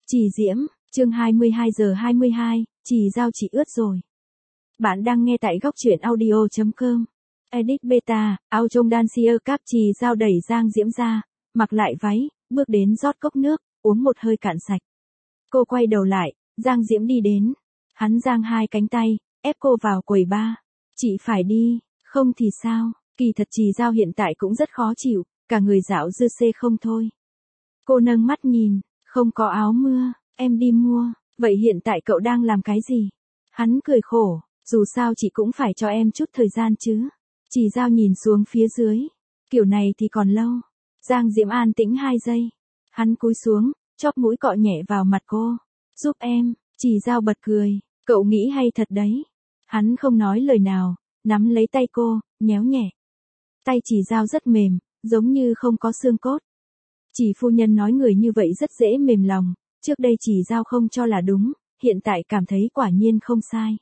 Chỉ Diễm, chương 22:22, Chỉ Dao chị ướt rồi. Bạn đang nghe tại góc truyện audio.com. Edit beta, Auchong Dancier Cap Chỉ Dao đẩy Giang Diễm ra, mặc lại váy, bước đến rót cốc nước, uống một hơi cạn sạch. Cô quay đầu lại, Giang Diễm đi đến. Hắn giang hai cánh tay, ép cô vào quầy bar. Chị phải đi, không thì sao? Kỳ thật Chỉ Dao hiện tại cũng rất khó chịu, cả người dạo dư xê không thôi. Cô nâng mắt nhìn, không có áo mưa, em đi mua, vậy hiện tại cậu đang làm cái gì? Hắn cười khổ, dù sao chị cũng phải cho em chút thời gian chứ. Chỉ Dao nhìn xuống phía dưới, kiểu này thì còn lâu. Giang Diễm an tĩnh 2 giây. Hắn cúi xuống, chóp mũi cọ nhẹ vào mặt cô. Giúp em, Chỉ Dao bật cười, cậu nghĩ hay thật đấy. Hắn không nói lời nào, nắm lấy tay cô, nhéo nhẹ. Tay Chỉ Dao rất mềm, giống như không có xương cốt. Chỉ phu nhân nói người như vậy rất dễ mềm lòng, trước đây Chỉ Dao không cho là đúng, hiện tại cảm thấy quả nhiên không sai.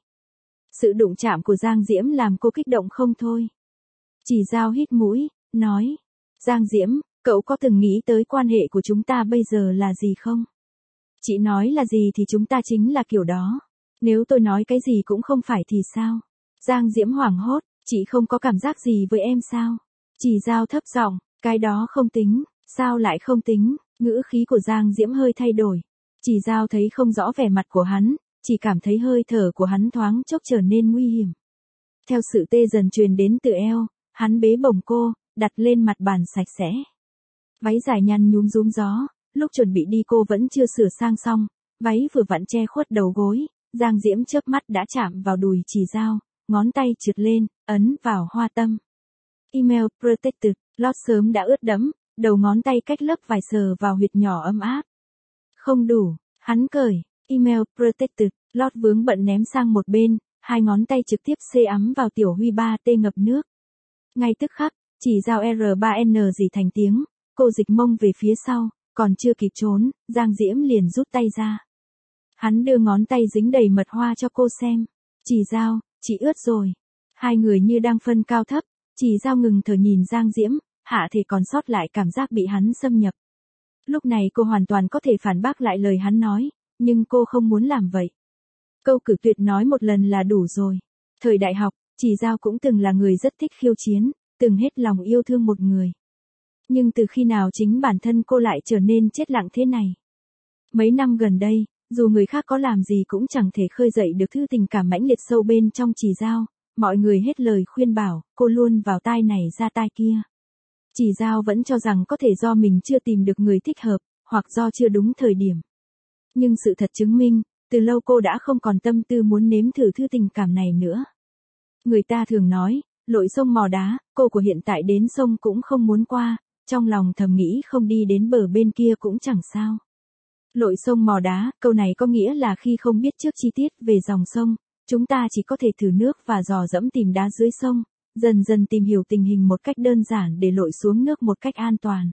Sự đụng chạm của Giang Diễm làm cô kích động không thôi. Chỉ Dao hít mũi, nói, Giang Diễm, cậu có từng nghĩ tới quan hệ của chúng ta bây giờ là gì không? Chị nói là gì thì chúng ta chính là kiểu đó. Nếu tôi nói cái gì cũng không phải thì sao? Giang Diễm hoảng hốt, chị không có cảm giác gì với em sao? Chỉ Dao thấp giọng, cái đó không tính. Sao lại không tính? Ngữ khí của Giang Diễm hơi thay đổi. Chỉ Dao thấy không rõ vẻ mặt của hắn, chỉ cảm thấy hơi thở của hắn thoáng chốc trở nên nguy hiểm. Theo sự tê dần truyền đến từ eo, hắn bế bổng cô, đặt lên mặt bàn sạch sẽ. Váy dài nhăn nhúm rúm gió, lúc chuẩn bị đi cô vẫn chưa sửa sang xong, váy vừa vặn che khuất đầu gối, Giang Diễm chớp mắt đã chạm vào đùi Chỉ Dao, ngón tay trượt lên, ấn vào hoa tâm. Email protected, lót sớm đã ướt đẫm. Đầu ngón tay cách lớp vải sờ vào huyệt nhỏ ấm áp. Không đủ, hắn cởi, email protected, lót vướng bận ném sang một bên, hai ngón tay trực tiếp xê ấm vào tiểu huy 3T ngập nước. Ngay tức khắc, Chỉ Dao R3N gì thành tiếng, cô dịch mông về phía sau, còn chưa kịp trốn, Giang Diễm liền rút tay ra. Hắn đưa ngón tay dính đầy mật hoa cho cô xem. Chỉ Dao, chị ướt rồi. Hai người như đang phân cao thấp, Chỉ Dao ngừng thở nhìn Giang Diễm. Hạ thể còn sót lại cảm giác bị hắn xâm nhập. Lúc này cô hoàn toàn có thể phản bác lại lời hắn nói, nhưng cô không muốn làm vậy. Câu cử tuyệt nói một lần là đủ rồi. Thời đại học, Chỉ Dao cũng từng là người rất thích khiêu chiến, từng hết lòng yêu thương một người. Nhưng từ khi nào chính bản thân cô lại trở nên chết lặng thế này? Mấy năm gần đây, dù người khác có làm gì cũng chẳng thể khơi dậy được thứ tình cảm mãnh liệt sâu bên trong Chỉ Dao, mọi người hết lời khuyên bảo, cô luôn vào tai này ra tai kia. Chỉ Dao vẫn cho rằng có thể do mình chưa tìm được người thích hợp, hoặc do chưa đúng thời điểm. Nhưng sự thật chứng minh, từ lâu cô đã không còn tâm tư muốn nếm thử thứ tình cảm này nữa. Người ta thường nói, lội sông mò đá, cô của hiện tại đến sông cũng không muốn qua, trong lòng thầm nghĩ không đi đến bờ bên kia cũng chẳng sao. Lội sông mò đá, câu này có nghĩa là khi không biết trước chi tiết về dòng sông, chúng ta chỉ có thể thử nước và dò dẫm tìm đá dưới sông. Dần dần tìm hiểu tình hình một cách đơn giản để lội xuống nước một cách an toàn.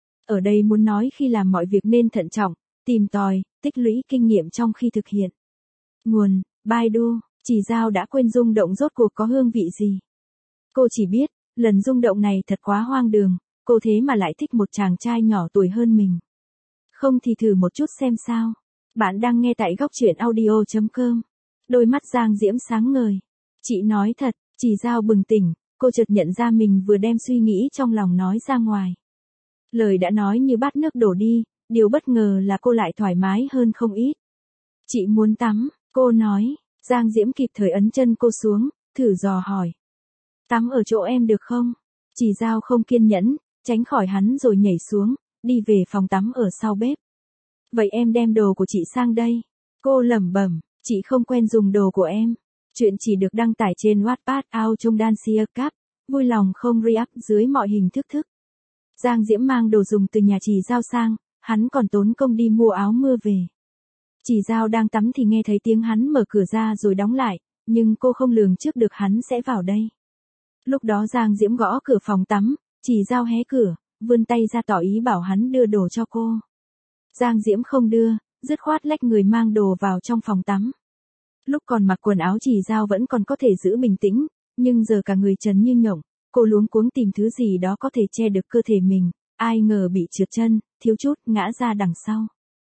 Ở đây muốn nói khi làm mọi việc nên thận trọng, tìm tòi, tích lũy kinh nghiệm trong khi thực hiện. Nguồn, Baidu, Chỉ Dao đã quên rung động rốt cuộc có hương vị gì. Cô chỉ biết, lần rung động này thật quá hoang đường, cô thế mà lại thích một chàng trai nhỏ tuổi hơn mình. Không thì thử một chút xem sao. Bạn đang nghe tại góc truyện audio.com. Đôi mắt Giang Diễm sáng ngời. Chị nói thật. Chỉ Dao bừng tỉnh, cô chợt nhận ra mình vừa đem suy nghĩ trong lòng nói ra ngoài. Lời đã nói như bát nước đổ đi, điều bất ngờ là cô lại thoải mái hơn không ít. Chị muốn tắm, cô nói, Giang Diễm kịp thời ấn chân cô xuống, thử dò hỏi. Tắm ở chỗ em được không? Chỉ Dao không kiên nhẫn, tránh khỏi hắn rồi nhảy xuống, đi về phòng tắm ở sau bếp. Vậy em đem đồ của chị sang đây. Cô lẩm bẩm, chị không quen dùng đồ của em. Chuyện chỉ được đăng tải trên Wattpad Auchong Dancier Cap, vui lòng không re-up dưới mọi hình thức. Giang Diễm mang đồ dùng từ nhà Chỉ Dao sang, hắn còn tốn công đi mua áo mưa về. Chỉ Dao đang tắm thì nghe thấy tiếng hắn mở cửa ra rồi đóng lại, nhưng cô không lường trước được hắn sẽ vào đây. Lúc đó Giang Diễm gõ cửa phòng tắm, Chỉ Dao hé cửa, vươn tay ra tỏ ý bảo hắn đưa đồ cho cô. Giang Diễm không đưa, dứt khoát lách người mang đồ vào trong phòng tắm. Lúc còn mặc quần áo Chỉ Dao vẫn còn có thể giữ bình tĩnh, nhưng giờ cả người trần như nhộng, cô luống cuống tìm thứ gì đó có thể che được cơ thể mình, ai ngờ bị trượt chân, thiếu chút ngã ra đằng sau.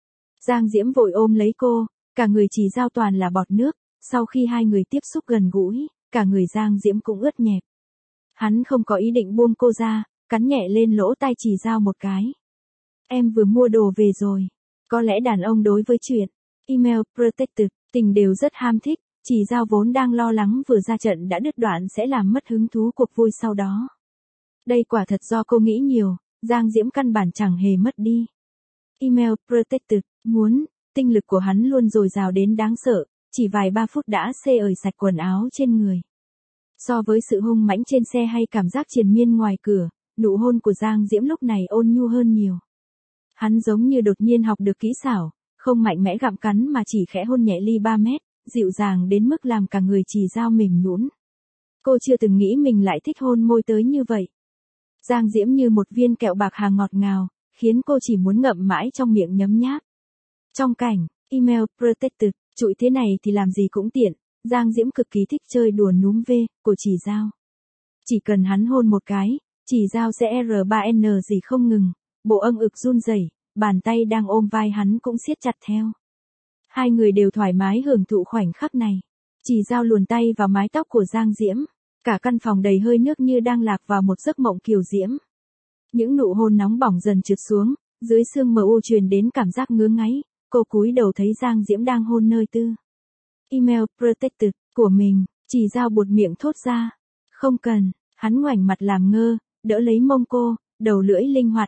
Giang Diễm vội ôm lấy cô, cả người Chỉ Dao toàn là bọt nước, sau khi hai người tiếp xúc gần gũi, cả người Giang Diễm cũng ướt nhẹp. Hắn không có ý định buông cô ra, cắn nhẹ lên lỗ tai Chỉ Dao một cái. Em vừa mua đồ về rồi. Có lẽ đàn ông đối với chuyện email protected, tình đều rất ham thích, Chỉ Dao vốn đang lo lắng vừa ra trận đã đứt đoạn sẽ làm mất hứng thú cuộc vui sau đó. Đây quả thật do cô nghĩ nhiều, Giang Diễm căn bản chẳng hề mất đi. Email protected, tinh lực của hắn luôn dồi dào đến đáng sợ, chỉ vài 3 phút đã xê ởi sạch quần áo trên người. So với sự hung mãnh trên xe hay cảm giác triền miên ngoài cửa, nụ hôn của Giang Diễm lúc này ôn nhu hơn nhiều. Hắn giống như đột nhiên học được kỹ xảo, không mạnh mẽ gặm cắn mà chỉ khẽ hôn nhẹ ly 3 mét, dịu dàng đến mức làm cả người Chỉ Dao mềm nhũn. Cô chưa từng nghĩ mình lại thích hôn môi tới như vậy. Giang Diễm như một viên kẹo bạc hà ngọt ngào, khiến cô chỉ muốn ngậm mãi trong miệng nhấm nháp. Trong cảnh email protected, trụi thế này thì làm gì cũng tiện, Giang Diễm cực kỳ thích chơi đùa núm vê của Chỉ Dao. Chỉ cần hắn hôn một cái, Chỉ Dao sẽ R3N gì không ngừng, bộ âng ực run rẩy, bàn tay đang ôm vai hắn cũng siết chặt theo. Hai người đều thoải mái hưởng thụ khoảnh khắc này. Chỉ Dao luồn tay vào mái tóc của Giang Diễm, cả căn phòng đầy hơi nước như đang lạc vào một giấc mộng kiều diễm. Những nụ hôn nóng bỏng dần trượt xuống, dưới xương mờ u truyền đến cảm giác ngứa ngáy, cô cúi đầu thấy Giang Diễm đang hôn nơi tư email protected của mình, Chỉ Dao buột miệng thốt ra. Không cần, hắn ngoảnh mặt làm ngơ, đỡ lấy mông cô, đầu lưỡi linh hoạt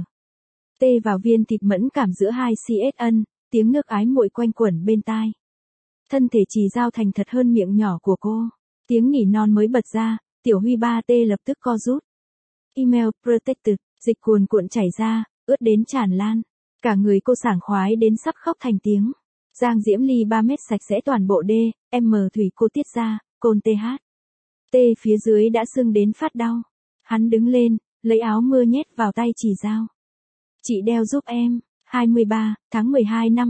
tê vào viên thịt mẫn cảm giữa hai CSN, tiếng nước ái muội quanh quẩn bên tai. Thân thể Chỉ Dao thành thật hơn miệng nhỏ của cô, tiếng nỉ non mới bật ra, tiểu Huy 3T lập tức co rút. Email protected, dịch cuồn cuộn chảy ra, ướt đến tràn lan. Cả người cô sảng khoái đến sắp khóc thành tiếng. Giang Diễm ly 3 mét sạch sẽ toàn bộ thủy cô tiết ra, cồn TH. T phía dưới đã sưng đến phát đau. Hắn đứng lên, lấy áo mưa nhét vào tay Chỉ Dao. Chị đeo giúp em, 23 tháng 12 năm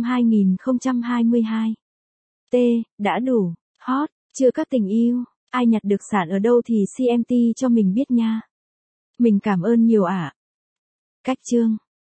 2022. T, đã đủ, hot, chưa các tình yêu, ai nhặt được sản ở đâu thì CMT cho mình biết nha. Mình cảm ơn nhiều ạ. Cách chương